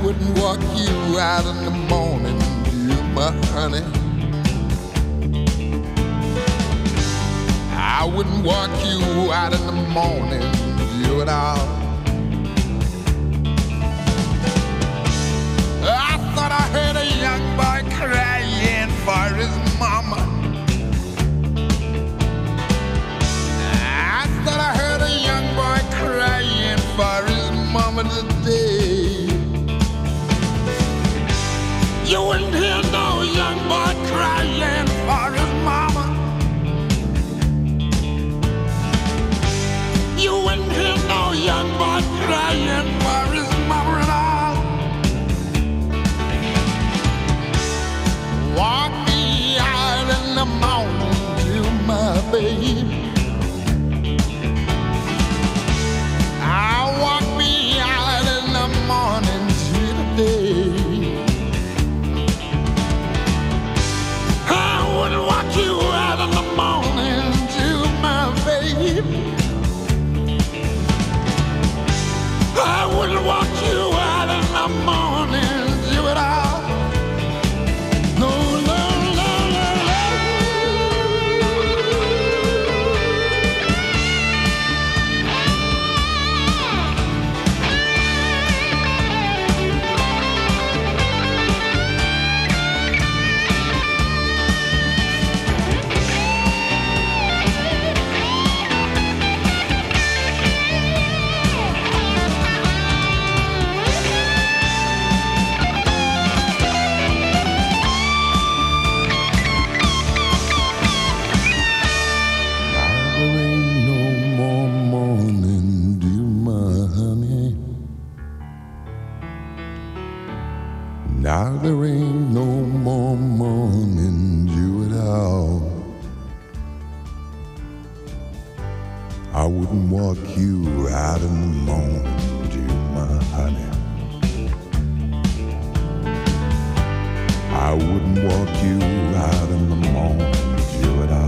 wouldn't walk you out in the morning, you my honey. I wouldn't walk you out in the morning, you at all. I thought I heard a young boy crying for his mama. I thought I heard a young boy crying for his mama today. You wouldn't hear no young boy crying for his mama. You wouldn't hear no young boy crying for his mama at all. Walk me out in the morning to my baby. I'll walk me out in the morning to the day. I wouldn't walk you out in the morning to my baby. I wouldn't walk you out in the morning to it all. No, no, no, no, no. Now there ain't no more morning dew at all. I wouldn't walk you out in the morning dew, my honey. I wouldn't walk you out in the morning dew at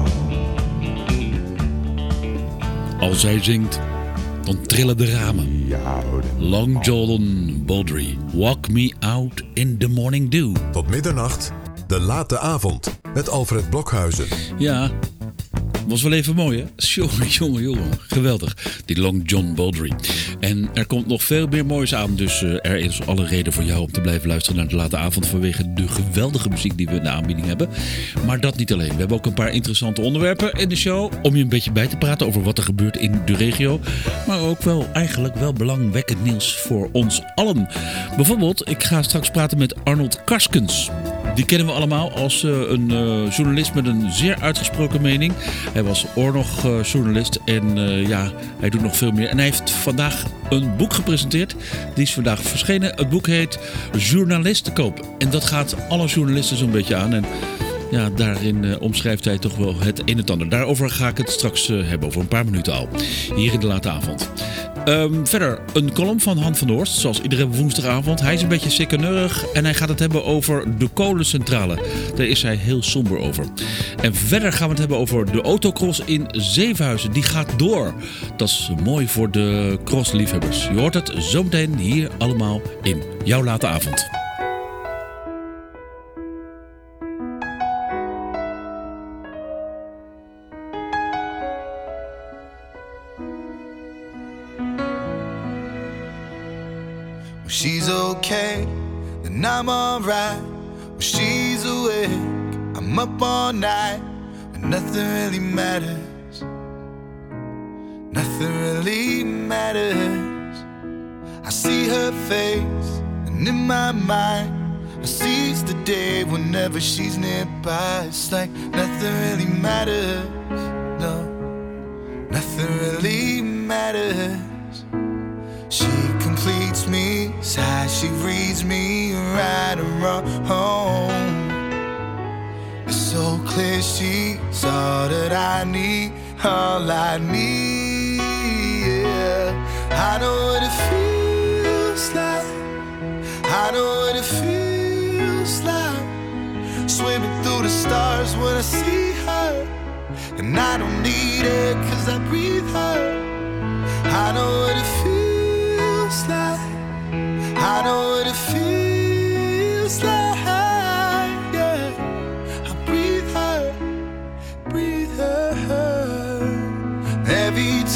all. Als hij zingt, dan trillen de ramen. Long John Baldry, Walk Me Out in the Morning Dew. Tot middernacht, de late avond, met Alfred Blokhuizen. Ja, was wel even mooi, hè? Jongen. Geweldig. Die Long John Baldry. En er komt nog veel meer moois aan. Dus er is alle reden voor jou om te blijven luisteren naar de late avond. Vanwege de geweldige muziek die we in de aanbieding hebben. Maar dat niet alleen. We hebben ook een paar interessante onderwerpen in de show. Om je een beetje bij te praten over wat er gebeurt in de regio. Maar ook wel eigenlijk wel belangwekkend nieuws voor ons allen. Bijvoorbeeld, ik ga straks praten met Arnold Karskens. Die kennen we allemaal als een journalist met een zeer uitgesproken mening. Hij was oorlogsjournalist en hij doet nog veel meer. En hij heeft vandaag een boek gepresenteerd. Die is vandaag verschenen. Het boek heet Journalistenkoop. En dat gaat alle journalisten zo'n beetje aan. En ja, daarin omschrijft hij toch wel het een en het ander. Daarover ga ik het straks hebben, over een paar minuten al. Hier in de late avond. Verder een column van Han van der Horst, zoals iedere woensdagavond. Hij is een beetje sikkeneurig en hij gaat het hebben over de kolencentrale. Daar is hij heel somber over. En verder gaan we het hebben over de autocross in Zevenhuizen. Die gaat door. Dat is mooi voor de crossliefhebbers. Je hoort het zometeen hier allemaal in jouw late avond. She's okay, then I'm alright. When she's awake, I'm up all night. When nothing really matters, nothing really matters. I see her face, and in my mind I seize the day whenever she's nearby. It's like nothing really matters, no, nothing really matters. She completes me, sighs, she reads me right and wrong. It's so clear she's all that I need, all I need, yeah. I know what it feels like, I know what it feels like. Swimming through the stars when I see her. And I don't need her 'cause I breathe her. I know what it feels like, I know what it feels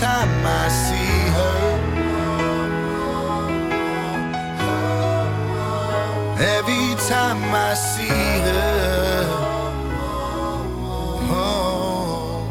time I see her, every time I see her, oh.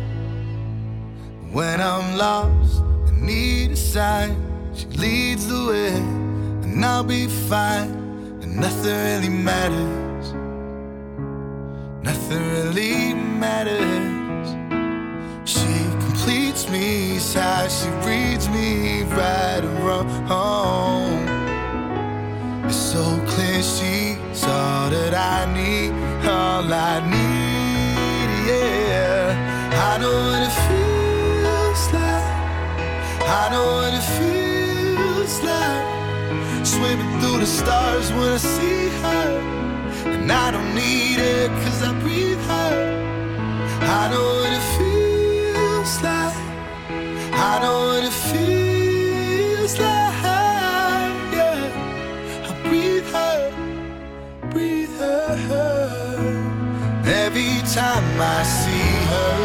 When I'm lost and need a sign, she leads the way, and I'll be fine, and nothing really matters, nothing really matters. She completes me, sighs, she reads me right and wrong. It's so clear she's all that I need, all I need, yeah. I know what it feels like, I know what it feels like, swimming through the stars when I see her, and I don't need it 'cause I breathe her. I know what it feels like, I know what it feels like, yeah. I breathe her, every time I see her,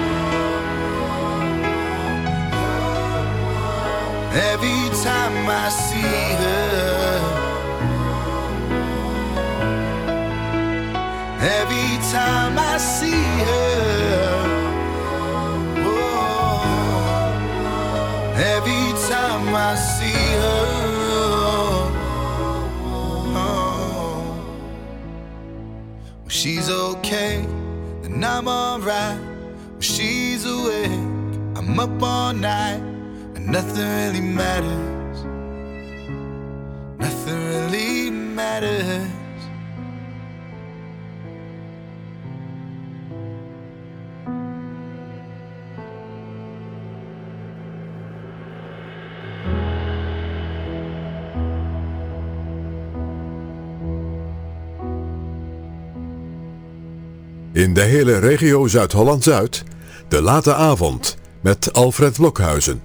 every time I see her, every time I see her, oh, every time I see her, oh. When she's okay, then I'm alright. When she's awake, I'm up all night, and nothing really matters, nothing really matters. In de hele regio Zuid-Holland-Zuid, de late avond met Alfred Blokhuizen.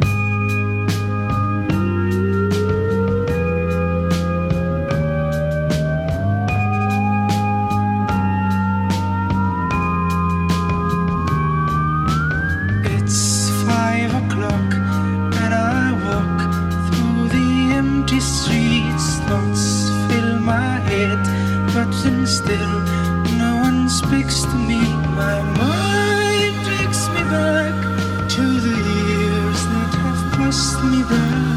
It's 5 o'clock and I walk through the empty streets. Thoughts fill my head, but then still no one speaks to me. My mind takes me back to the years that have passed me by.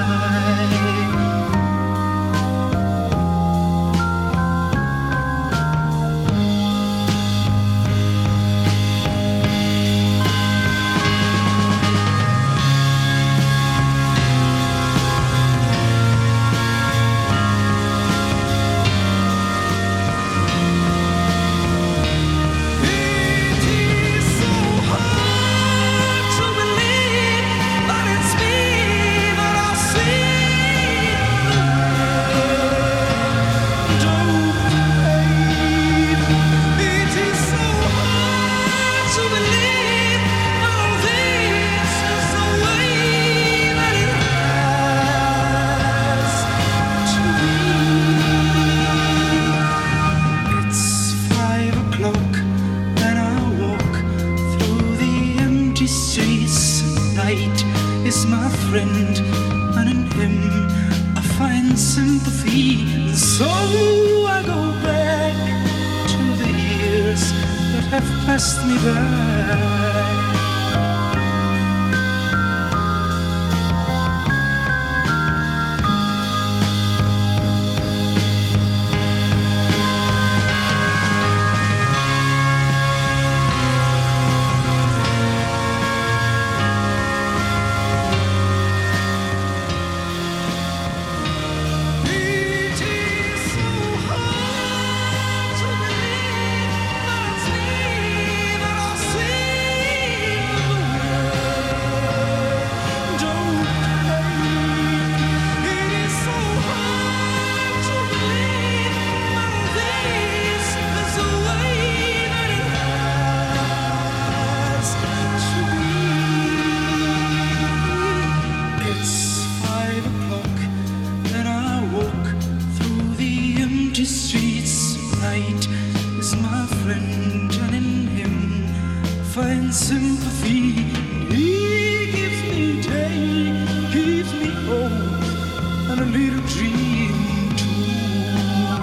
Is my friend, and in him I find sympathy. And so I go back to the years that have passed me by. dream too.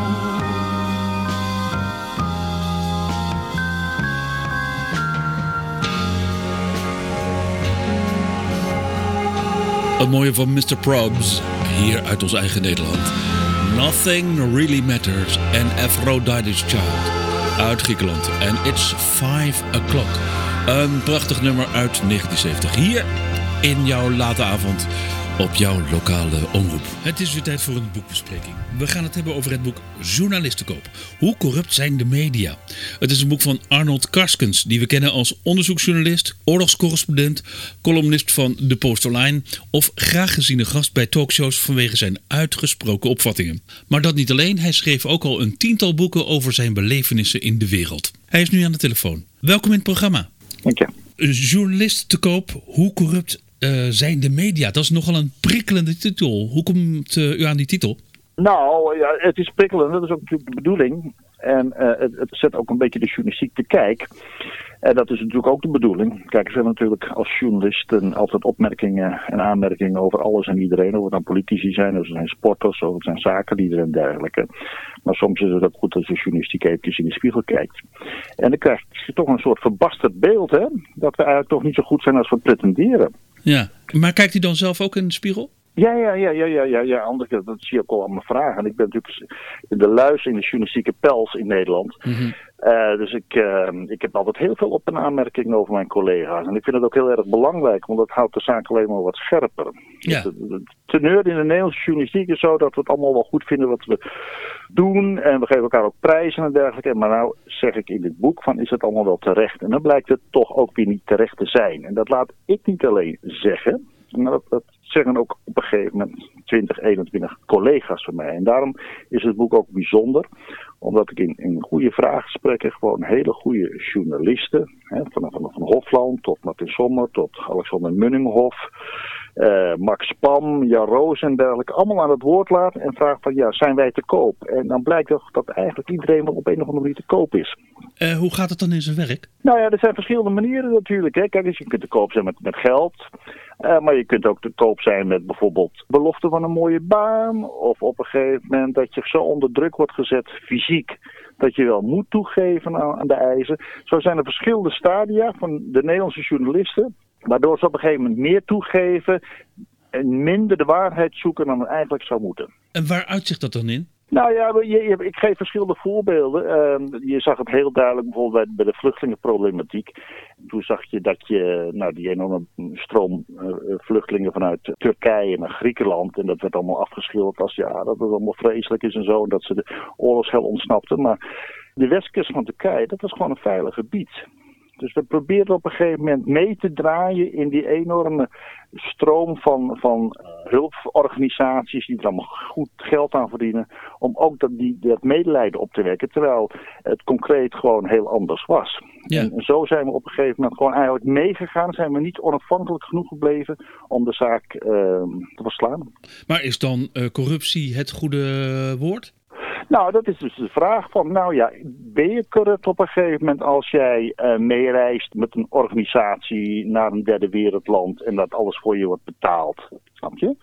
Een mooie van Mr. Probs, hier uit ons eigen Nederland. Nothing Really Matters en Aphrodite's Child uit Griekenland. En It's 5 o'clock. Een prachtig nummer uit 1970. Hier in jouw late avond op jouw lokale omroep. Het is weer tijd voor een boekbespreking. We gaan het hebben over het boek Journalistenkoop. Hoe corrupt zijn de media? Het is een boek van Arnold Karskens, die we kennen als onderzoeksjournalist, oorlogscorrespondent, columnist van De Post Online of graag geziene gast bij talkshows vanwege zijn uitgesproken opvattingen. Maar dat niet alleen, hij schreef ook al een 10-tal boeken over zijn belevenissen in de wereld. Hij is nu aan de telefoon. Welkom in het programma. Dank je. Journalist te koop, hoe corrupt zijn de media? Dat is nogal een prikkelende titel. Hoe komt u aan die titel? Nou, ja, het is prikkelend. Dat is ook natuurlijk de bedoeling. En het zet ook een beetje de journalistiek te kijk. En dat is natuurlijk ook de bedoeling. Kijk, er zijn natuurlijk als journalisten altijd opmerkingen en aanmerkingen over alles en iedereen. Of het dan politici zijn, of het zijn sporters, of het zijn zakenlieden en dergelijke. Maar soms is het ook goed als de journalistiek eventjes in de spiegel kijkt. En dan krijg je toch een soort verbasterd beeld, hè. Dat we eigenlijk toch niet zo goed zijn als we pretenderen. Ja, maar kijkt u dan zelf ook in de spiegel? Ja, anders, dat zie je ook al aan mijn vragen. Ik ben natuurlijk de luis in de journalistieke pels in Nederland. Mm-hmm. Dus ik heb altijd heel veel op- en aanmerkingen over mijn collega's. En ik vind het ook heel erg belangrijk, want dat houdt de zaak alleen maar wat scherper. Ja. De teneur in de Nederlandse journalistiek is zo dat we het allemaal wel goed vinden wat we doen. En we geven elkaar ook prijzen en dergelijke. Maar nou zeg ik in dit boek van, is het allemaal wel terecht? En dan blijkt het toch ook weer niet terecht te zijn. En dat laat ik niet alleen zeggen, maar dat zeggen ook op een gegeven moment 20, 21 collega's van mij. En daarom is het boek ook bijzonder, omdat ik in goede vraaggesprekken gewoon hele goede journalisten, van Hofland tot Martin Sommer tot Alexander Munninghoff, Max Pam, Jan Roos en dergelijke, allemaal aan het woord laat en vraag van, ja, zijn wij te koop? En dan blijkt toch dat eigenlijk iedereen wel op een of andere manier te koop is. Hoe gaat het dan in zijn werk? Nou ja, er zijn verschillende manieren natuurlijk. Hè. Kijk eens, je kunt te koop zijn met geld. Maar je kunt ook te koop zijn met bijvoorbeeld belofte van een mooie baan. Of op een gegeven moment dat je zo onder druk wordt gezet fysiek, dat je wel moet toegeven aan de eisen. Zo zijn er verschillende stadia van de Nederlandse journalisten, waardoor ze op een gegeven moment meer toegeven en minder de waarheid zoeken dan het eigenlijk zou moeten. En waar uitzicht dat dan in? Nou ja, ik geef verschillende voorbeelden. Je zag het heel duidelijk bijvoorbeeld bij de vluchtelingenproblematiek. Toen zag je dat die enorme stroom vluchtelingen vanuit Turkije naar Griekenland. En dat werd allemaal afgeschilderd als dat het allemaal vreselijk is en zo. En dat ze de oorlogshel ontsnapten. Maar de westkust van Turkije, dat was gewoon een veilig gebied. Dus we probeerden op een gegeven moment mee te draaien in die enorme stroom van hulporganisaties die er allemaal goed geld aan verdienen, om ook dat medelijden op te wekken, terwijl het concreet gewoon heel anders was. Ja. En zo zijn we op een gegeven moment gewoon eigenlijk meegegaan, zijn we niet onafhankelijk genoeg gebleven om de zaak te verslaan. Maar is dan corruptie het goede woord? Nou, dat is dus de vraag van, ben je corrupt op een gegeven moment als jij meereist met een organisatie naar een derde wereldland en dat alles voor je wordt betaald? Snap je?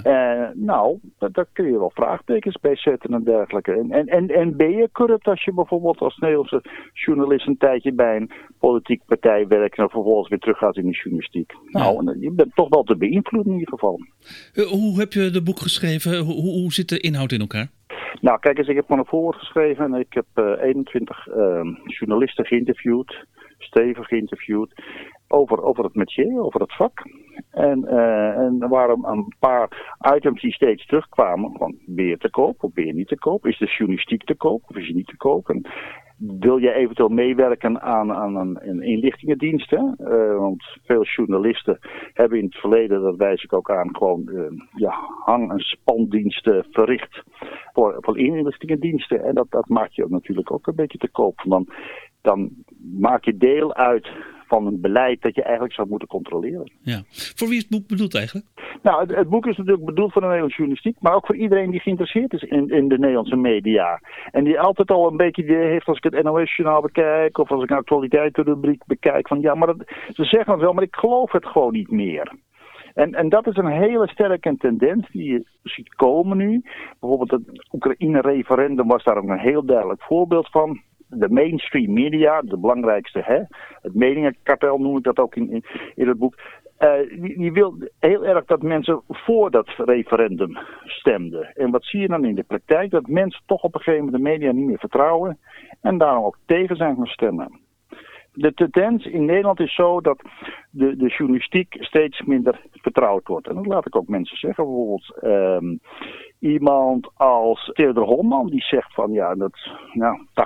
Ja. Daar kun je wel vraagtekens bij zetten en dergelijke. En ben je corrupt als je bijvoorbeeld als Nederlandse journalist een tijdje bij een politieke partij werkt en vervolgens weer teruggaat in de journalistiek? Ja. Nou, je bent toch wel te beïnvloeden in ieder geval. Hoe heb je het boek geschreven? Hoe zit de inhoud in elkaar? Nou, kijk eens, ik heb gewoon een voorwoord geschreven en ik heb 21 journalisten geïnterviewd, stevig geïnterviewd, over het métier, over het vak. En er waren een paar items die steeds terugkwamen, van ben je te koop of ben je niet te koop? Is de journalistiek te koop of is je niet te koop? En wil je eventueel meewerken aan een inlichtingendienst? Want veel journalisten hebben in het verleden, dat wijs ik ook aan, gewoon hang- en spandiensten verricht voor inlichtingendiensten. En dat maakt je natuurlijk ook een beetje te koop. Dan maak je deel uit van een beleid dat je eigenlijk zou moeten controleren. Ja. Voor wie is het boek bedoeld eigenlijk? Nou, het boek is natuurlijk bedoeld voor de Nederlandse journalistiek, maar ook voor iedereen die geïnteresseerd is in de Nederlandse media. En die altijd al een beetje idee heeft, als ik het NOS-journaal bekijk, of als ik een actualiteitenrubriek bekijk, van ja, maar ze zeggen het wel, maar ik geloof het gewoon niet meer. En dat is een hele sterke tendens die je ziet komen nu. Bijvoorbeeld het Oekraïne-referendum was daar ook een heel duidelijk voorbeeld van. De mainstream media, de belangrijkste, het meningenkartel noem ik dat ook in het boek. Die wil heel erg dat mensen voor dat referendum stemden. En wat zie je dan in de praktijk? Dat mensen toch op een gegeven moment de media niet meer vertrouwen en daarom ook tegen zijn gaan stemmen. De tendens in Nederland is zo dat de journalistiek steeds minder vertrouwd wordt. En dat laat ik ook mensen zeggen. Bijvoorbeeld iemand als Theodor Holman die zegt van dat 80%, 70-80%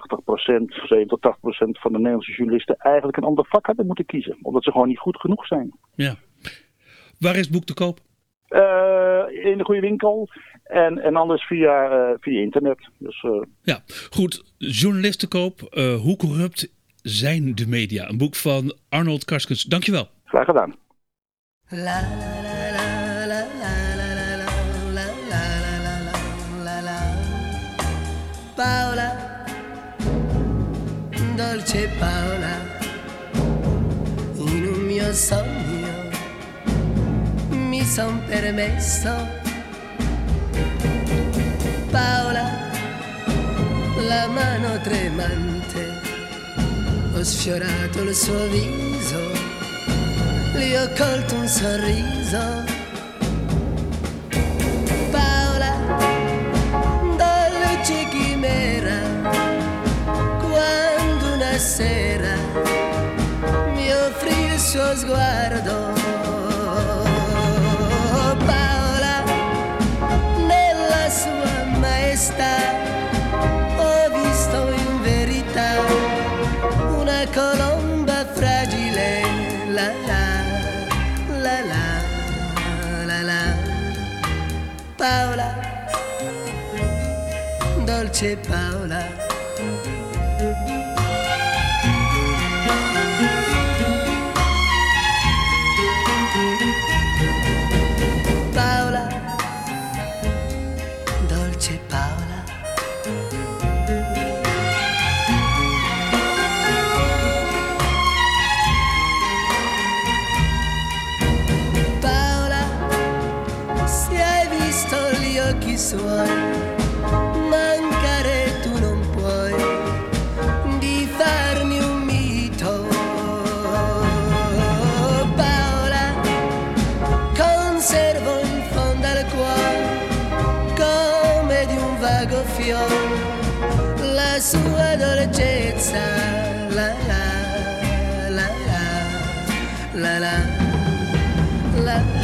van de Nederlandse journalisten eigenlijk een ander vak hadden moeten kiezen. Omdat ze gewoon niet goed genoeg zijn. Ja. Waar is het boek te koop? In de goede winkel en anders via internet. Dus, Ja, goed. Journalistenkoop, hoe corrupt zijn de media? Een boek van Arnold Karskens. Dankjewel. Graag gedaan. Paola, dolce Paola, in un mio sogno mi son permesso. Paola, la mano tremante, ho sfiorato il suo viso, gli ho colto un sorriso. Paola, dolce chimera, quando una sera mi offrì il suo sguardo. Paola, nella sua maestà ho visto in verità una colomba fragile, la la, la la, la la. Paola, dolce Paola. Paola, dolce Paola. Paola, se hai visto gli occhi suoi, mancare tu non puoi di farmi un mito. Paola, conservo in fondo al cuore come di un vago fiore la sua dolcezza, la la, la la, la la, la la.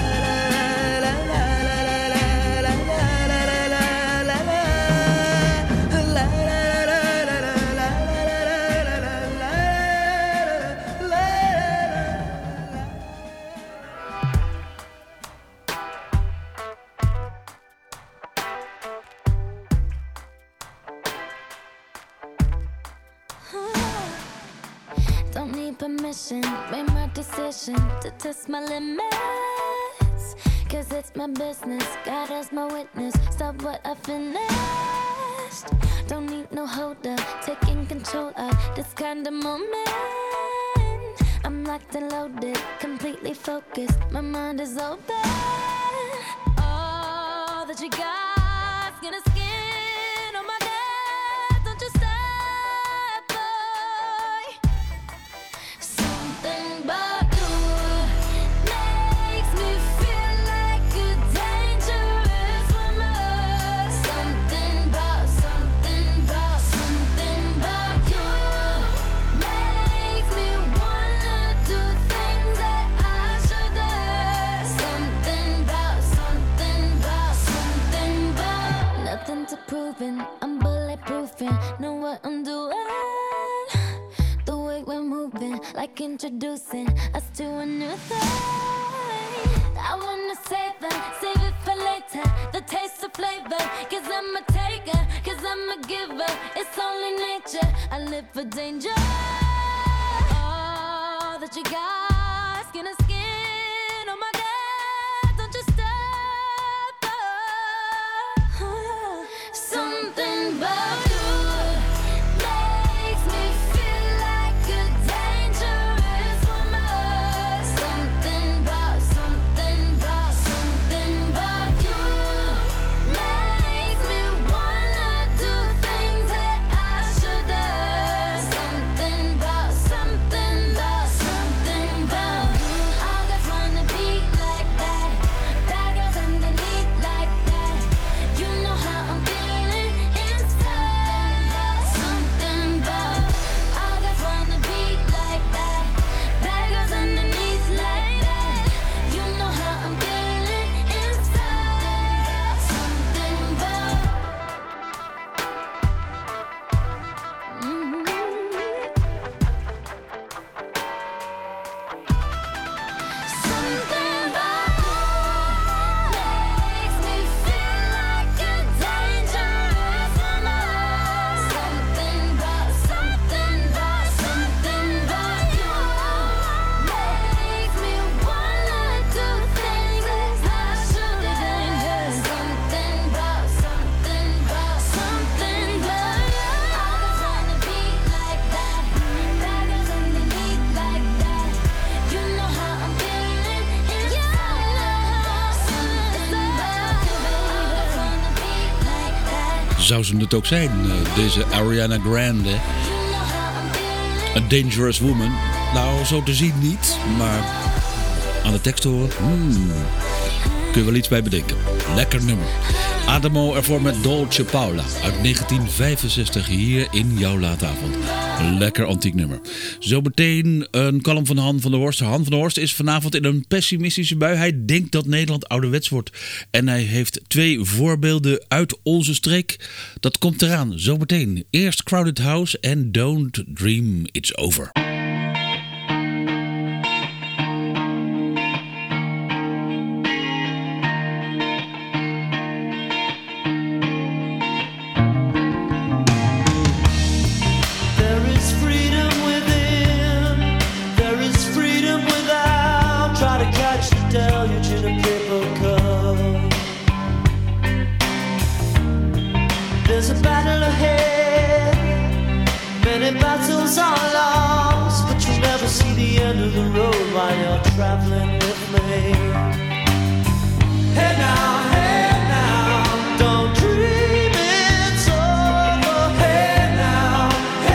Don't need permission, made my decision to test my limits. Cause it's my business, God as my witness, stop what I finished. Don't need no holder, taking control of this kind of moment. I'm locked and loaded, completely focused, my mind is open. All that you got's gonna skin on my neck, don't you stop, boy. Something about you makes me feel like a dangerous woman. Something about you makes me wanna do things that I shouldn't. Something about nothing to proving. I'm bulletproofing, know what I'm doing. The way we're moving, like introducing us to a new thing. I wanna save it for later. The taste of flavor, cause I'm a taker, cause I'm a giver. It's only nature, I live for danger. All that you got, skin to skin, oh my God, don't you stop. Something about you makes me feel like a dangerous woman. Something about zou ze het ook zijn, deze Ariana Grande. A Dangerous Woman. Nou, zo te zien niet, maar aan de tekst horen, kun je wel iets bij bedenken. Lekker nummer. Adamo ervoor met Dolce Paula uit 1965 hier in jouw late avond. Lekker antiek nummer. Zometeen een column van Han van der Horst. Han van der Horst is vanavond in een pessimistische bui. Hij denkt dat Nederland ouderwets wordt. En hij heeft 2 voorbeelden uit onze streek. Dat komt eraan. Zometeen. Eerst Crowded House en Don't Dream It's Over. Traveling with me. Hey now, don't dream it's over. Hey now,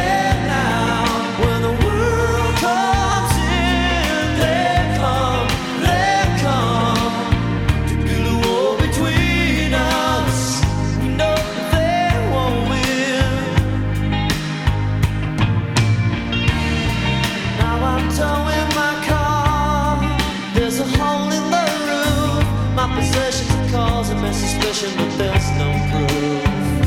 when the world comes in, they come to build a wall between us. We know they won't win. Now I'm towing my car. There's a hole in the roof. My possessions are causing me suspicion, but there's no proof.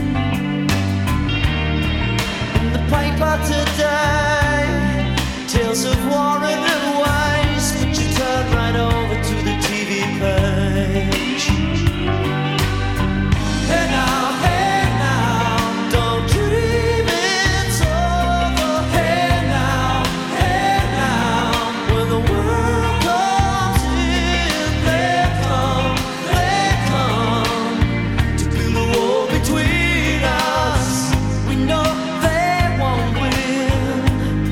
In the paper today, tales of war and waste, but you turn right over to the TV page. Hey now, don't dream it's over. Hey now, when the world comes in, they come to build a wall between us. We know they won't win.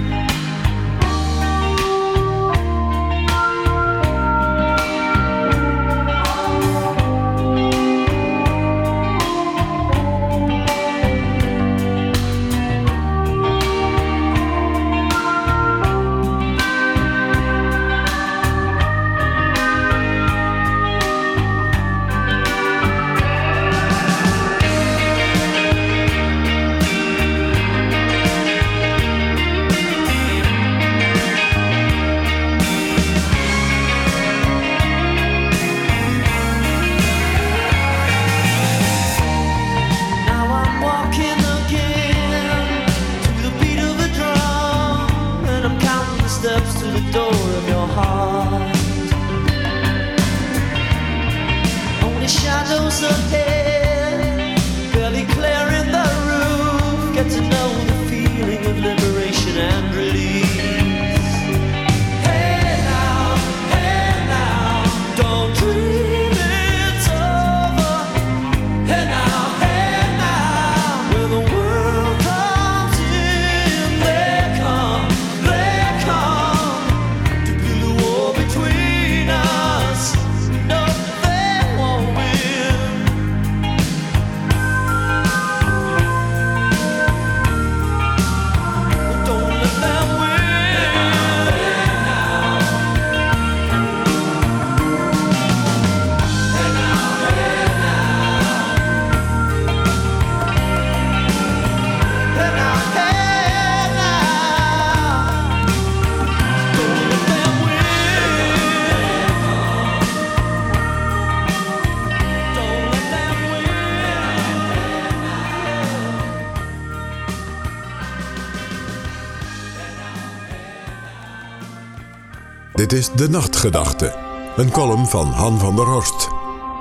Now I'm walking again to the beat of a drum, and I'm counting the steps to the door of your heart. Only shadows ahead, barely clearing the roof. Get to know the feeling of liberation and release. Hey now, don't dream it's over. Hey now, when the world comes in, they come to build a wall between us. No, they won't win. Don't let them win. Hey now, don't let them win. Don't let them Dit is De Nachtgedachte, een column van Han van der Horst.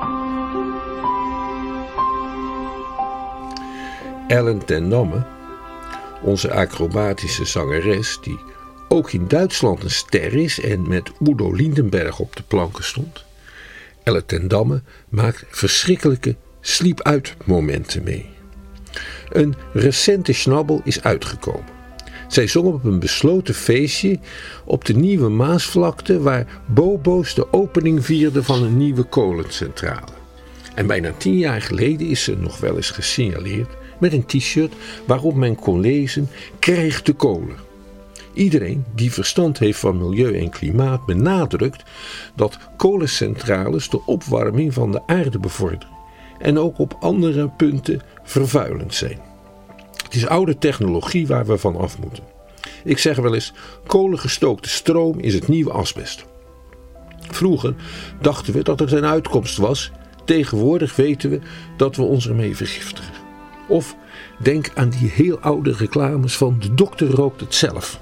Ellen ten Damme, onze acrobatische zangeres, die ook in Duitsland een ster is en met Udo Lindenberg op de planken stond. Ellen ten Damme maakt verschrikkelijke sleep-uit momenten mee. Een recente schnabbel is uitgekomen. Zij zong op een besloten feestje op de Nieuwe Maasvlakte, waar Bobo's de opening vierden van een nieuwe kolencentrale. En bijna 10 jaar geleden is ze nog wel eens gesignaleerd met een t-shirt waarop men kon lezen: krijg de kolen. Iedereen die verstand heeft van milieu en klimaat benadrukt dat kolencentrales de opwarming van de aarde bevorderen en ook op andere punten vervuilend zijn. Het is oude technologie waar we van af moeten. Ik zeg wel eens, kolengestookte stroom is het nieuwe asbest. Vroeger dachten we dat het een uitkomst was, tegenwoordig weten we dat we ons ermee vergiftigen. Of denk aan die heel oude reclames van de dokter rookt het zelf.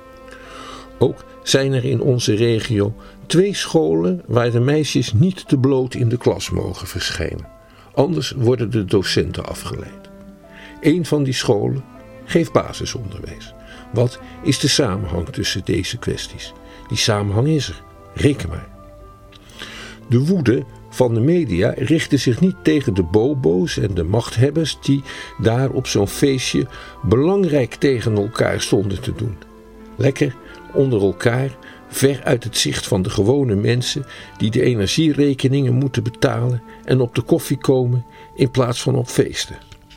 Ook zijn er in onze regio 2 scholen waar de meisjes niet te bloot in de klas mogen verschijnen. Anders worden de docenten afgeleid. Eén van die scholen geeft basisonderwijs. Wat is de samenhang tussen deze kwesties? Die samenhang is er. Reken maar. De woede van de media richtte zich niet tegen de bobo's en de machthebbers die daar op zo'n feestje belangrijk tegen elkaar stonden te doen. Lekker onder elkaar, ver uit het zicht van de gewone mensen die de energierekeningen moeten betalen en op de koffie komen in plaats van op feesten.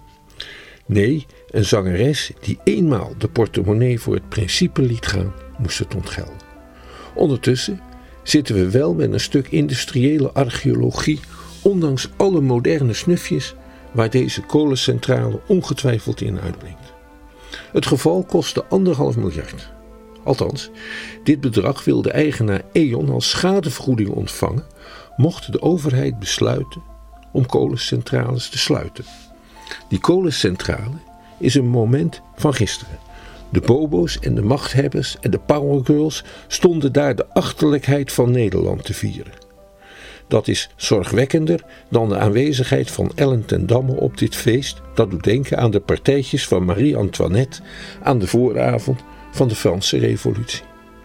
Nee, een zangeres die eenmaal de portemonnee voor het principe liet gaan, moest het ontgelden. Ondertussen zitten we wel met een stuk industriële archeologie, ondanks alle moderne snufjes waar deze kolencentrale ongetwijfeld in uitblinkt. Het geval kostte 1,5 miljard. Althans, dit bedrag wil de eigenaar E.ON als schadevergoeding ontvangen, mocht de overheid besluiten om kolencentrales te sluiten. Die kolencentrale is een moment van gisteren. De bobo's en de machthebbers en de powergirls stonden daar de achterlijkheid van Nederland te vieren. Dat is zorgwekkender dan de aanwezigheid van Ellen ten Damme op dit feest. Dat doet denken aan de partijtjes van Marie-Antoinette aan de vooravond van de Franse Revolutie.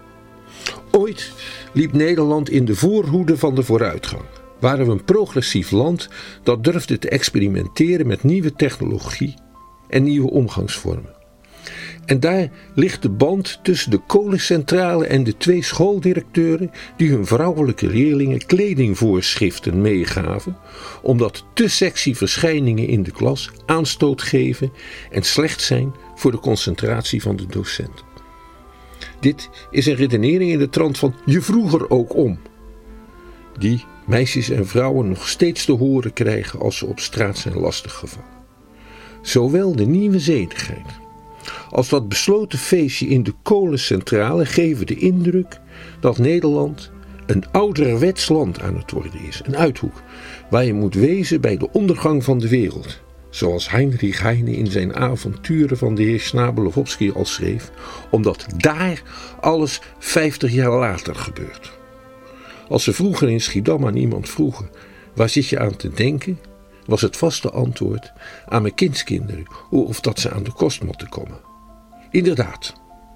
Ooit liep Nederland in de voorhoede van de vooruitgang. Waren we een progressief land dat durfde te experimenteren met nieuwe technologie en nieuwe omgangsvormen. En daar ligt de band tussen de kolencentrale en de 2 schooldirecteuren die hun vrouwelijke leerlingen kledingvoorschriften meegaven, omdat te sexy verschijningen in de klas aanstoot geven en slecht zijn voor de concentratie van de docent. Dit is een redenering in de trant van je vroeger ook om, die meisjes en vrouwen nog steeds te horen krijgen als ze op straat zijn lastiggevallen. Zowel de nieuwe zedigheid als dat besloten feestje in de kolencentrale geven de indruk dat Nederland een ouderwets land aan het worden is. Een uithoek waar je moet wezen bij de ondergang van de wereld. Zoals Heinrich Heine in zijn avonturen van de heer Snabelowski al schreef, omdat daar alles 50 jaar later gebeurt. Als ze vroeger in Schiedam aan iemand vroegen, waar zit je aan te denken, was het vaste antwoord aan mijn kindskinderen, of dat ze aan de kost moeten komen. Inderdaad.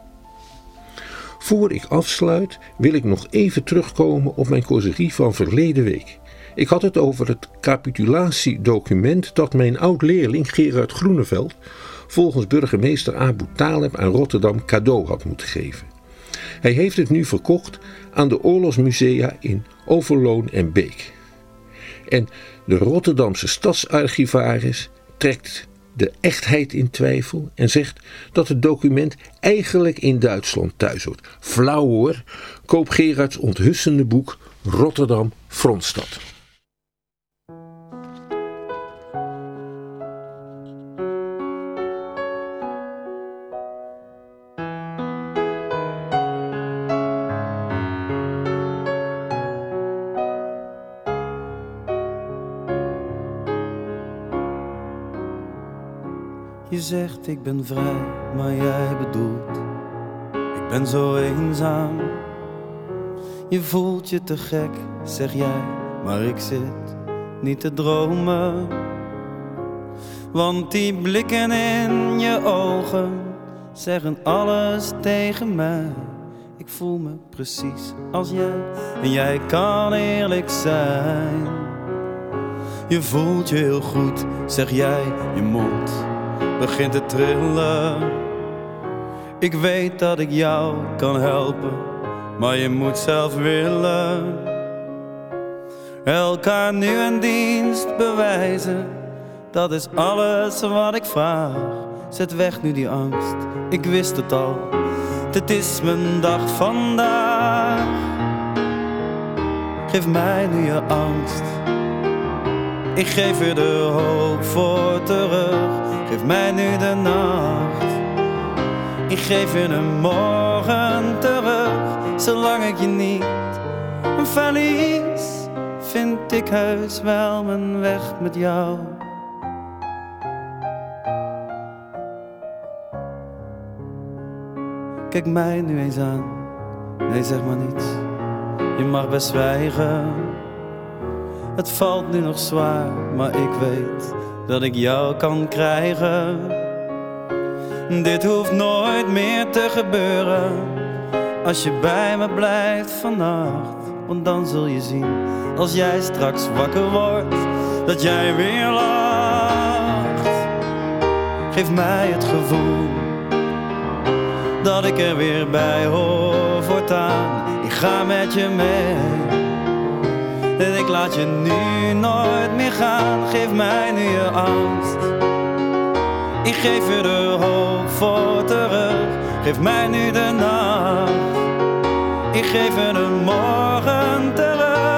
Voor ik afsluit wil ik nog even terugkomen op mijn causerie van verleden week. Ik had het over het capitulatiedocument dat mijn oud-leerling Gerard Groeneveld volgens burgemeester Abu Taleb aan Rotterdam cadeau had moeten geven. Hij heeft het nu verkocht aan de oorlogsmusea in Overloon en Beek. En de Rotterdamse stadsarchivaris trekt de echtheid in twijfel en zegt dat het document eigenlijk in Duitsland thuis hoort. Flauw hoor, koop Gerards onthutsende boek Rotterdam Frontstad. Je zegt ik ben vrij, maar jij bedoelt ik ben zo eenzaam. Je voelt je te gek, zeg jij, maar ik zit niet te dromen. Want die blikken in je ogen zeggen alles tegen mij. Ik voel me precies als jij en jij kan eerlijk zijn. Je voelt je heel goed, zeg jij, je mond begint te trillen. Ik weet dat ik jou kan helpen, maar je moet zelf willen. Elkaar nu een dienst bewijzen, dat is alles wat ik vraag. Zet weg nu die angst, ik wist het al, dit is mijn dag vandaag. Geef mij nu je angst, ik geef je de hoop voor terug. Geef mij nu de nacht, ik geef je een morgen terug. Zolang ik je niet verlies, vind ik heus wel mijn weg met jou. Kijk mij nu eens aan, nee zeg maar niets, je mag best zwijgen. Het valt nu nog zwaar, maar ik weet dat ik jou kan krijgen. Dit hoeft nooit meer te gebeuren, als je bij me blijft vannacht. Want dan zul je zien, als jij straks wakker wordt, dat jij weer lacht. Geef mij het gevoel dat ik er weer bij hoor voortaan. Ik ga met je mee en ik laat je nu nooit meer gaan. Geef mij nu je angst, ik geef je de hoop voor terug. Geef mij nu de nacht, ik geef je de morgen terug.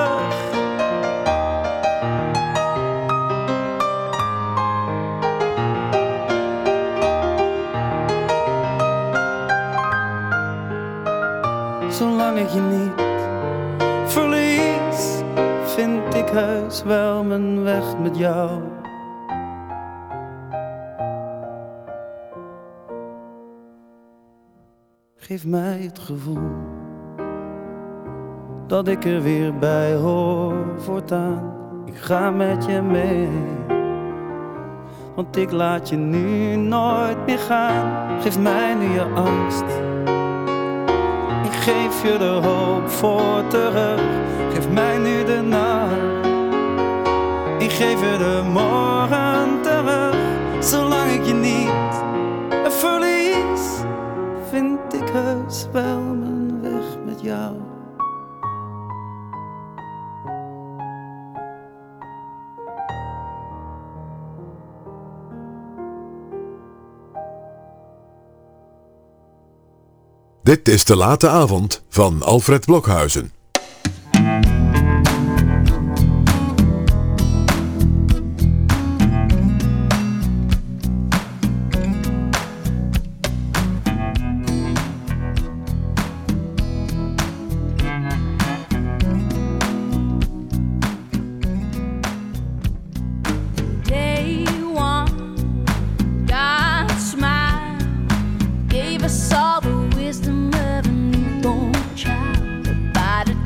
Zolang ik je niet verlies, vind ik heus wel mijn weg met jou. Geef mij het gevoel dat ik er weer bij hoor voortaan. Ik ga met je mee, want ik laat je nu nooit meer gaan. Geef mij nu je angst, ik geef je de hoop voor terug. Geef mij nu de nacht, ik geef je de morgen terug. Zolang ik je niet verlies, vind ik heus wel mijn weg met jou. Dit is De Late Avond van Alfred Blokhuizen. Gave us all the wisdom of a newborn child. The body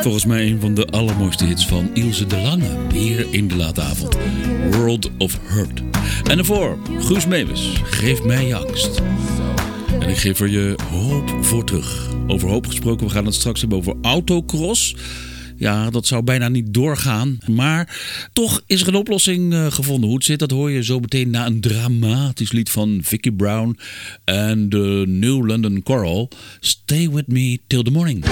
Volgens mij een van de allermooiste hits van Ilse de Lange. Hier in de late avond. World of Hurt. En daarvoor, Guus Meeuwis. Geef mij je angst. En ik geef er je hoop voor terug. Over hoop gesproken, we gaan het straks hebben over autocross. Ja, dat zou bijna niet doorgaan. Maar toch is er een oplossing gevonden. Hoe het zit, dat hoor je zo meteen na een dramatisch lied van Vicki Brown en de New London Choral. Stay with me till the morning.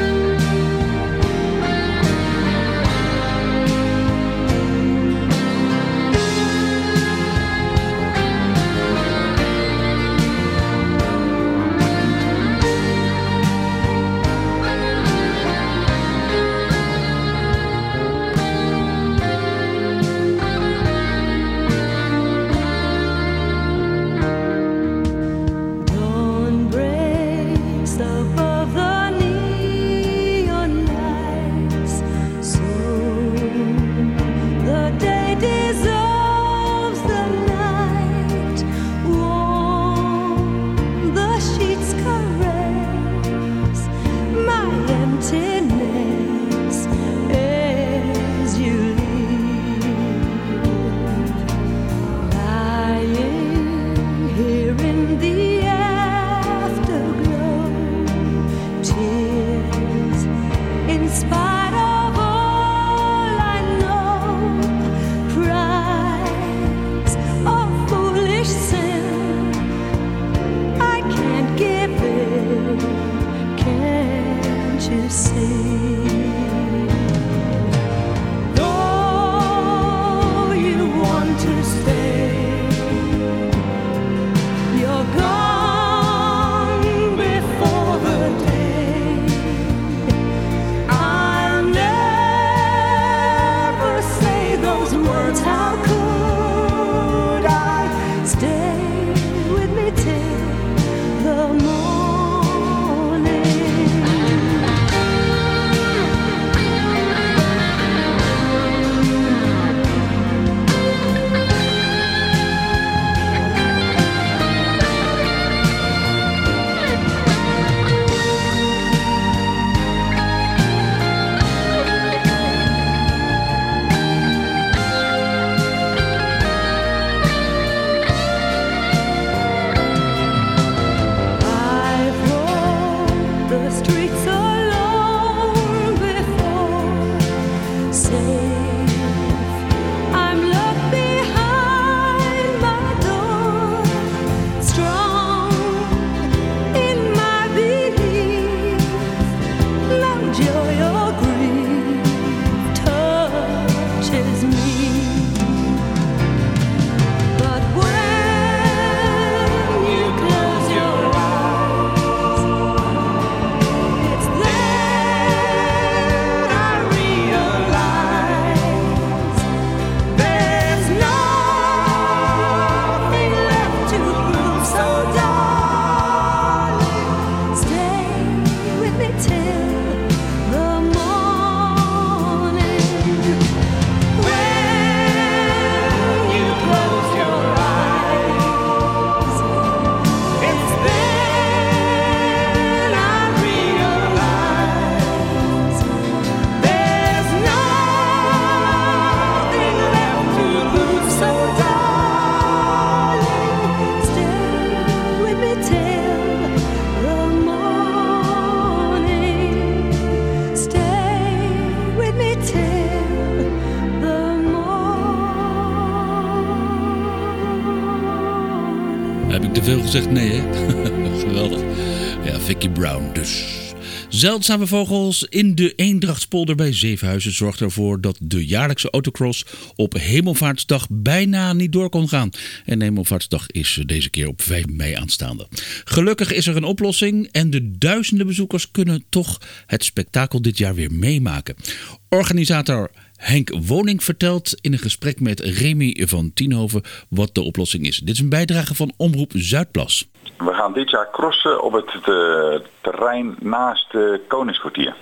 Heb ik te veel gezegd? Nee, hè? Geweldig. Ja, Vicki Brown dus. Zeldzame vogels in de Eendrachtspolder bij Zevenhuizen zorgt ervoor dat de jaarlijkse autocross op Hemelvaartsdag bijna niet door kon gaan. En Hemelvaartsdag is deze keer op 5 mei aanstaande. Gelukkig is er een oplossing en de duizenden bezoekers kunnen toch het spektakel dit jaar weer meemaken. Organisator Henk Woning vertelt in een gesprek met Remy van Tienhoven wat de oplossing is. Dit is een bijdrage van Omroep Zuidplas. We gaan dit jaar crossen op het terrein naast Koningskwartier.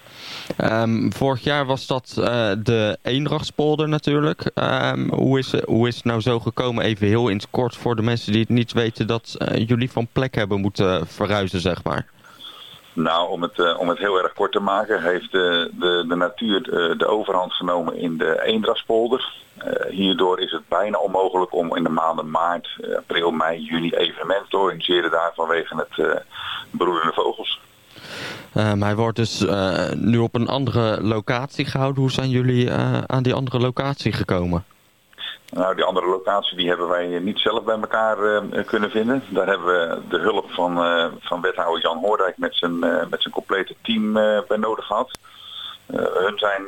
Vorig jaar was dat de Eendrachtspolder natuurlijk. Hoe is het nou zo gekomen, even heel in het kort voor de mensen die het niet weten, dat jullie van plek hebben moeten verhuizen, zeg maar? Nou, om het heel erg kort te maken, heeft de natuur de overhand genomen in de Eendrachtspolder. Hierdoor is het bijna onmogelijk om in de maanden maart, april, mei, juni evenementen te organiseren daar vanwege het broedende vogels. Hij wordt dus nu op een andere locatie gehouden. Hoe zijn jullie aan die andere locatie gekomen? Nou, die andere locatie die hebben wij niet zelf bij elkaar kunnen vinden. Daar hebben we de hulp van wethouder Jan Hoordijk met zijn complete team bij nodig gehad. Hun zijn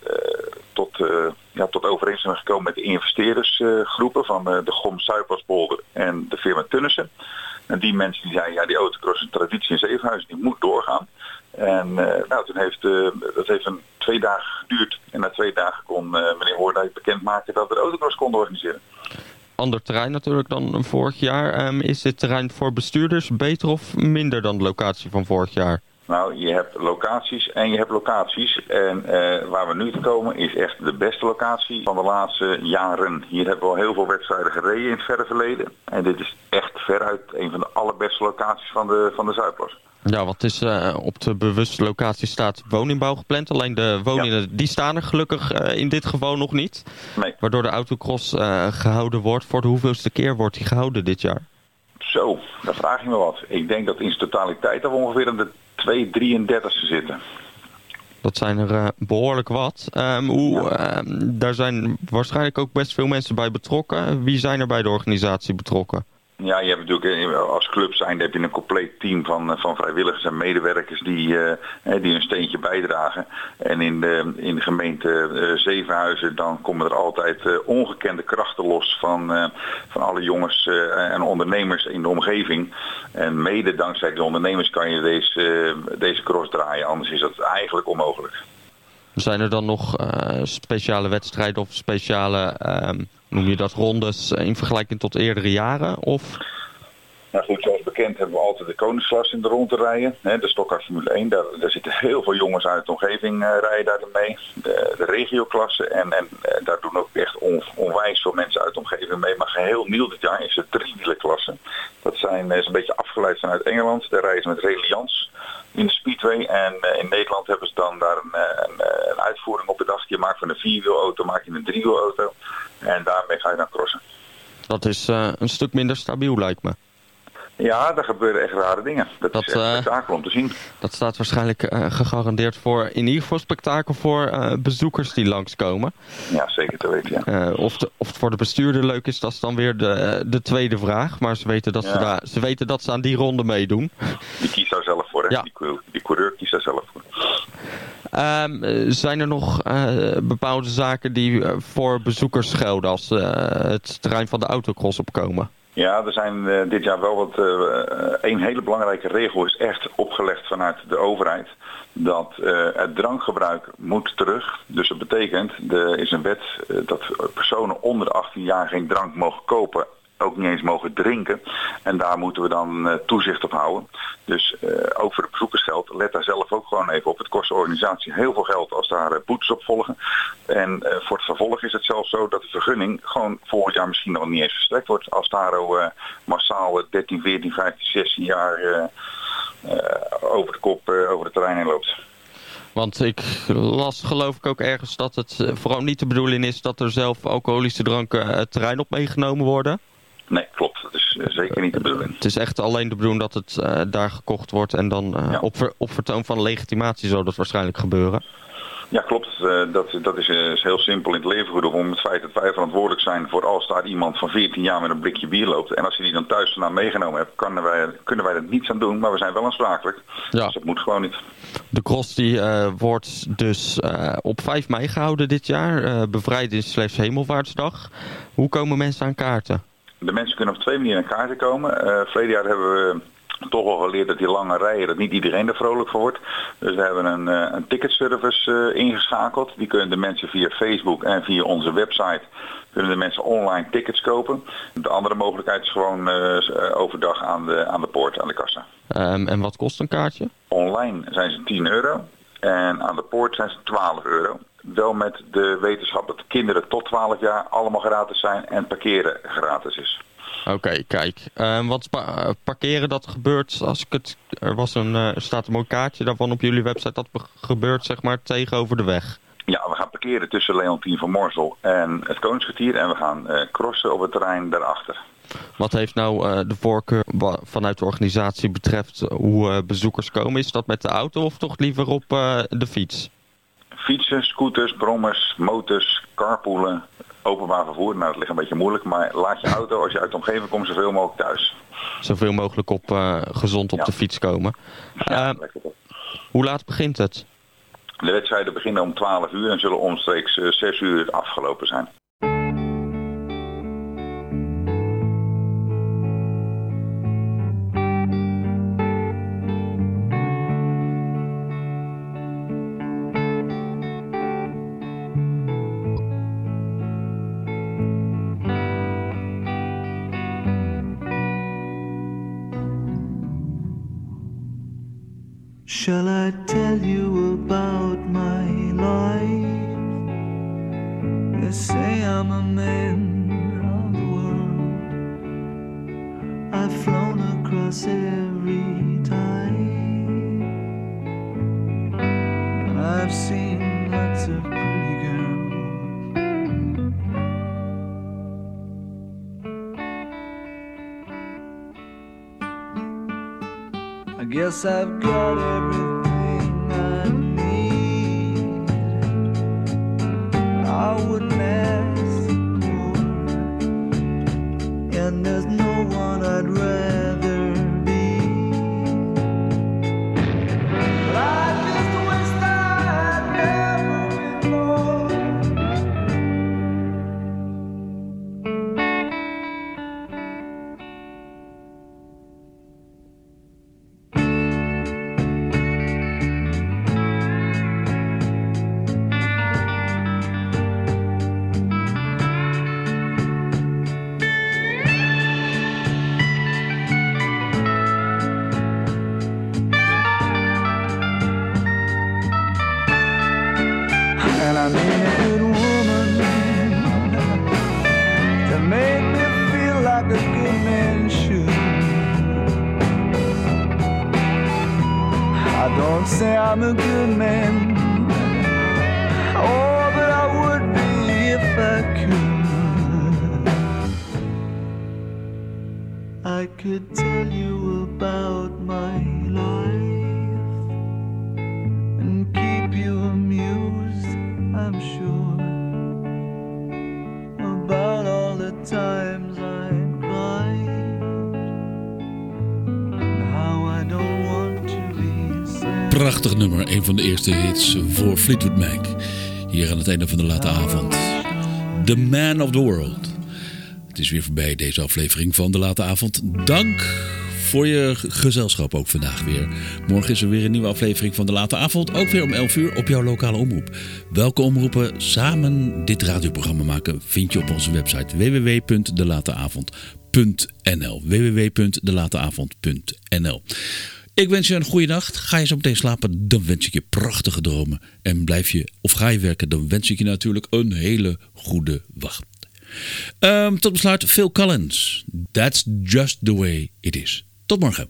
tot overeenstemming gekomen met de investeerdersgroepen van de GOM Zuidplaspolder en de firma Tunnissen. En die mensen die zeiden, die autocross is een traditie in Zevenhuizen, die moet doorgaan. En toen dat heeft 2 dagen geduurd. En na 2 dagen kon meneer Hoordijk bekendmaken dat we de autocross konden organiseren. Ander terrein natuurlijk dan vorig jaar. Is dit terrein voor bestuurders beter of minder dan de locatie van vorig jaar? Nou, je hebt locaties en je hebt locaties. En waar we nu te komen is echt de beste locatie van de laatste jaren. Hier hebben we al heel veel wedstrijden gereden in het verre verleden. En dit is echt veruit een van de allerbeste locaties van de Zuidplas. Ja, wat is op de bewuste locatie staat woningbouw gepland. Alleen de woningen die staan er gelukkig in dit geval nog niet. Nee. Waardoor de autocross gehouden wordt. Voor de hoeveelste keer wordt die gehouden dit jaar? Zo, daar vraag je me wat. Ik denk dat in zijn totaliteit dat we ongeveer aan de 233ste zitten. Dat zijn er behoorlijk wat. Daar zijn waarschijnlijk ook best veel mensen bij betrokken. Wie zijn er bij de organisatie betrokken? Ja, je hebt natuurlijk als club zijn, heb je een compleet team van vrijwilligers en medewerkers die een steentje bijdragen. En in de gemeente Zevenhuizen dan komen er altijd ongekende krachten los van alle jongens en ondernemers in de omgeving. En mede dankzij die ondernemers kan je deze cross draaien, anders is dat eigenlijk onmogelijk. Zijn er dan nog speciale wedstrijden of speciale, noem je dat, rondes in vergelijking tot eerdere jaren? Of? Nou goed, zoals bekend hebben we altijd de koningsklasse in de rond te rijden. De Stockcar Formule 1, daar zitten heel veel jongens uit de omgeving rijden daar mee. De regioklasse en daar doen ook echt onwijs veel mensen uit de omgeving mee. Maar geheel nieuw dit jaar is de driewielerklasse. Dat is een beetje afgeleid vanuit Engeland. Daar rijden ze met Reliance in de Speedway. En in Nederland hebben ze dan daar een uitvoering op bedacht. Je maakt van een 4-wielauto, maak je een 3-wielauto. En daarmee ga je dan crossen. Dat is een stuk minder stabiel, lijkt me. Ja, daar gebeuren echt rare dingen. Dat is echt spektakel om te zien. Dat staat waarschijnlijk gegarandeerd voor in ieder geval spektakel voor bezoekers die langskomen. Ja, zeker te weten, ja. Of het voor de bestuurder leuk is, dat is dan weer de tweede vraag. Maar ze weten dat ze aan die ronde meedoen. Die kiest daar zelf voor, hè? Ja. Die coureur kiest daar zelf voor. Zijn er nog bepaalde zaken die voor bezoekers gelden als het terrein van de autocross opkomen? Ja, er zijn dit jaar wel een hele belangrijke regel is echt opgelegd vanuit de overheid. Dat het drankgebruik moet terug. Dus dat betekent, er is een wet dat personen onder de 18 jaar geen drank mogen kopen. Ook niet eens mogen drinken. En daar moeten we dan toezicht op houden. Dus ook voor de bezoekersgeld, let daar zelf ook gewoon even op. Het kost de organisatie heel veel geld als daar boetes op volgen. En voor het vervolg is het zelfs zo dat de vergunning gewoon volgend jaar misschien nog niet eens verstrekt wordt. Als daar massaal 13, 14, 15, 16 jaar over de kop over het terrein heen loopt. Want ik las geloof ik ook ergens dat het vooral niet de bedoeling is dat er zelf alcoholische dranken het terrein op meegenomen worden. Nee, klopt. Dat is zeker niet de bedoeling. Het is echt alleen de bedoeling dat het daar gekocht wordt en dan op vertoon van legitimatie zou dat waarschijnlijk gebeuren. Ja, klopt. Dat is heel simpel in het leven geroepen om het feit dat wij verantwoordelijk zijn voor als daar iemand van 14 jaar met een blikje bier loopt. En als je die dan thuis vandaan meegenomen hebt, kunnen wij er niets aan doen, maar we zijn wel aansprakelijk. Ja. Dus dat moet gewoon niet. De cross die wordt dus op 5 mei gehouden dit jaar, bevrijdings/hemelvaartsdag. Hoe komen mensen aan kaarten? De mensen kunnen op 2 manieren aan kaarten komen. Verleden jaar hebben we toch wel geleerd dat die lange rijen, dat niet iedereen er vrolijk voor wordt. Dus we hebben een ticketservice ingeschakeld. Die kunnen de mensen via Facebook en via onze website kunnen de mensen online tickets kopen. De andere mogelijkheid is gewoon overdag aan de poort, aan de kassa. En wat kost een kaartje? Online zijn ze €10 en aan de poort zijn ze €12. Wel met de wetenschap dat kinderen tot 12 jaar allemaal gratis zijn en parkeren gratis is. Oké, kijk. Want parkeren, dat gebeurt als ik het... Er staat een mooi kaartje daarvan op jullie website. Dat gebeurt zeg maar tegenover de weg. Ja, we gaan parkeren tussen Leontien van Morsel en het Koningskwartier. En we gaan crossen op het terrein daarachter. Wat heeft nou de voorkeur vanuit de organisatie betreft hoe bezoekers komen? Is dat met de auto of toch liever op de fiets? Fietsen, scooters, brommers, motors, carpoolen, openbaar vervoer. Nou, dat ligt een beetje moeilijk, maar laat je auto als je uit de omgeving komt zoveel mogelijk thuis. Zoveel mogelijk gezond op de fiets komen. Hoe laat begint het? De wedstrijden beginnen om 12 uur en zullen omstreeks 6 uur afgelopen zijn. Shall I tell you about my life? They say I'm a man of the world. I've flown across every tide. I've seen lots of pretty girls. I guess I've got everything I need. I wouldn't ask more, and there's no one I'd rather be. But I just wish I'd never been born. And I need a good woman to make me feel like a good man should. I don't say I'm a good man, oh, but I would be if I could. I could tell you about my life and keep you amused, I'm sure, about all the times I cried and how I don't want to be sad. Prachtig nummer, een van de eerste hits voor Fleetwood Mac. Hier aan het einde van de late avond. The Man of the World. Het is weer voorbij deze aflevering van de late avond. Dank voor je gezelschap ook vandaag weer. Morgen is er weer een nieuwe aflevering van de late avond. Ook weer om 11 uur op jouw lokale omroep. Welke omroepen samen dit radioprogramma maken vind je op onze website www.delateavond.nl www.delateavond.nl. Ik wens je een goede nacht. Ga je zo meteen slapen, dan wens ik je prachtige dromen. En blijf je of ga je werken, dan wens ik je natuurlijk een hele goede wacht. Tot besluit Phil Collins. That's just the way it is. Tot morgen.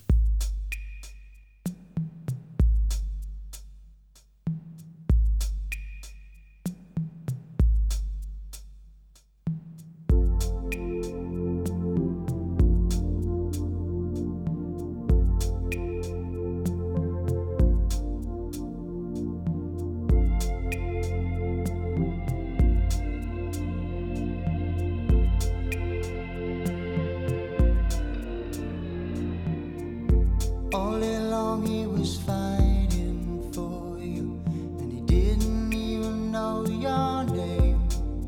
All day long he was fighting for you, and he didn't even know your name.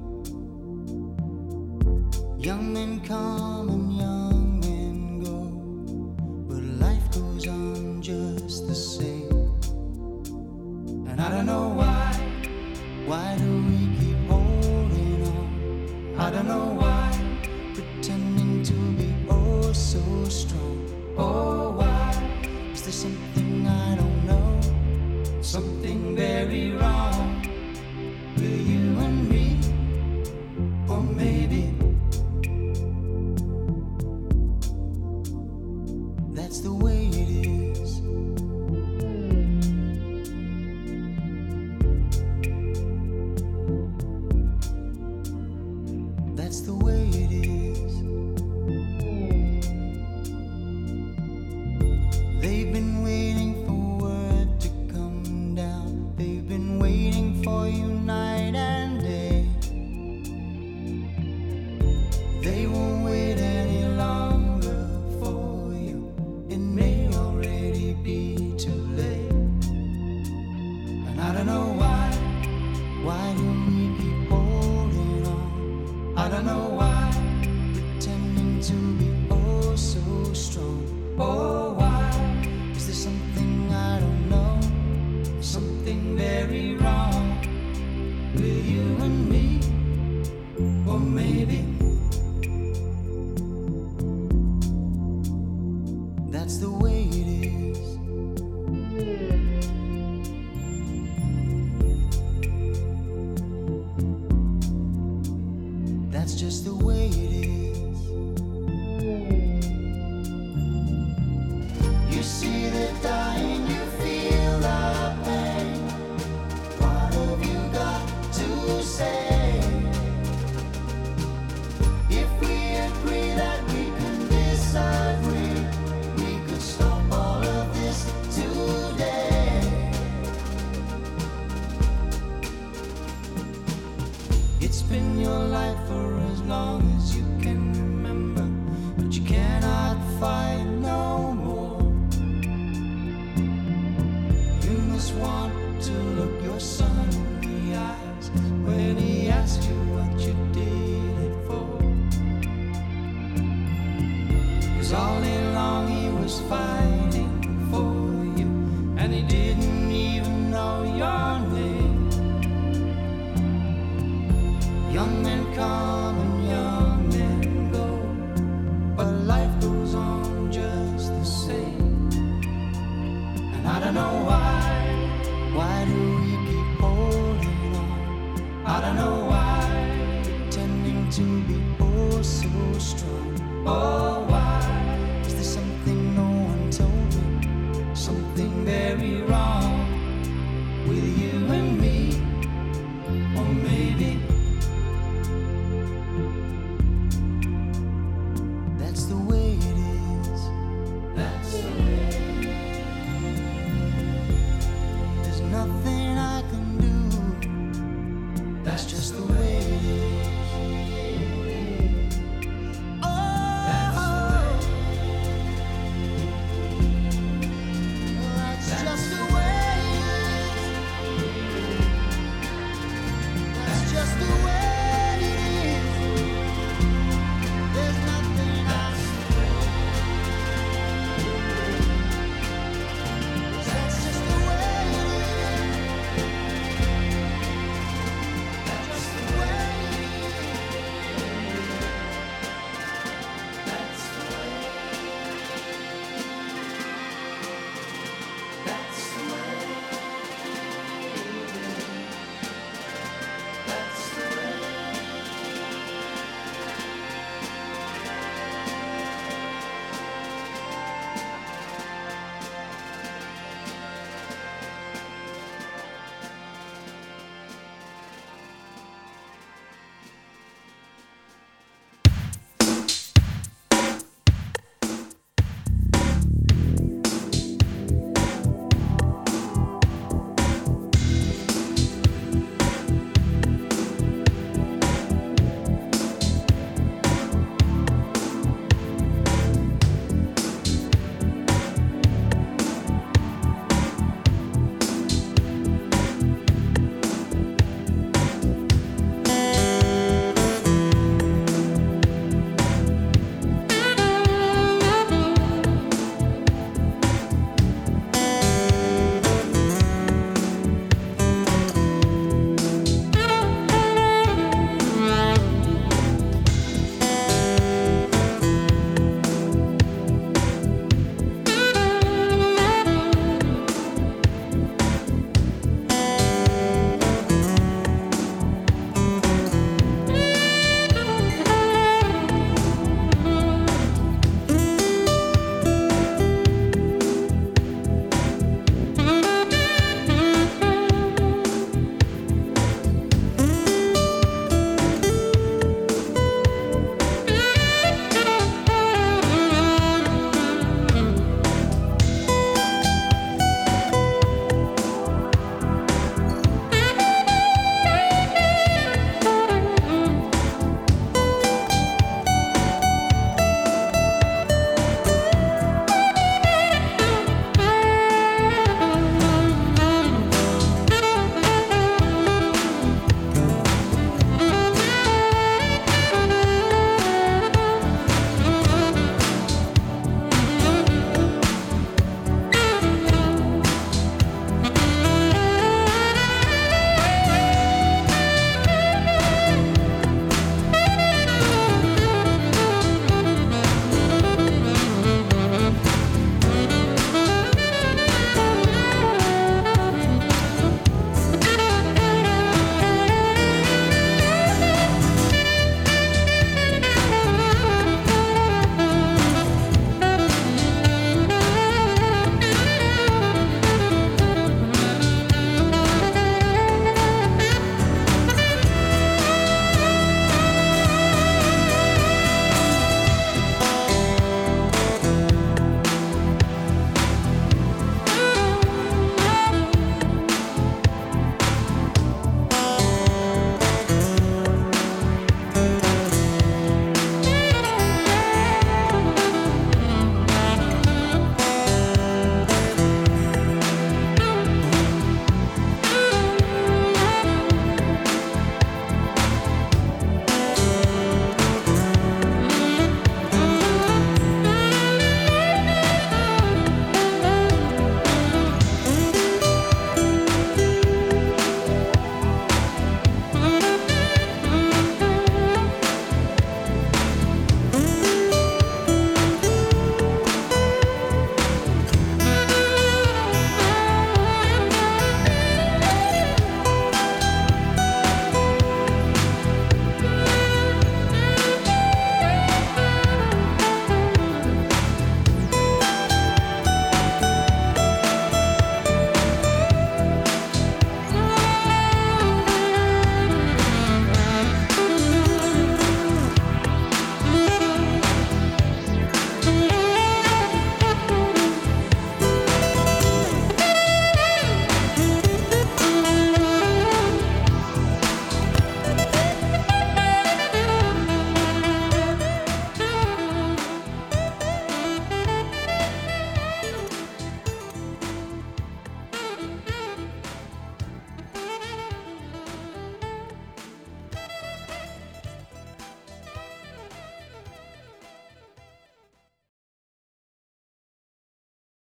Young men come and young men go, but life goes on just the same. And I don't know why do we keep holding on? I don't know why, pretending to be oh so strong. Oh, why? Is there something I don't know? Something very wrong with you and me? Or maybe don't know why, pretending to be oh so strong. Oh, why is there something I don't know? Something very wrong with you and me, or maybe that's the way it is. That's just the way it is. You see the dying, you feel the pain. What have you got to say? If we agree that we can disagree, we could stop all of this today. It's been your life for as long as you can remember, but you cannot fight no more. You must want to look your son in the eyes when he asks you what you did it for. 'Cause all day long he was fighting for you, and he didn't even know your name. Young men come and young men go, but life goes on just the same. And I don't know why do we keep holding on? I don't know why, pretending to be oh so strong. Oh,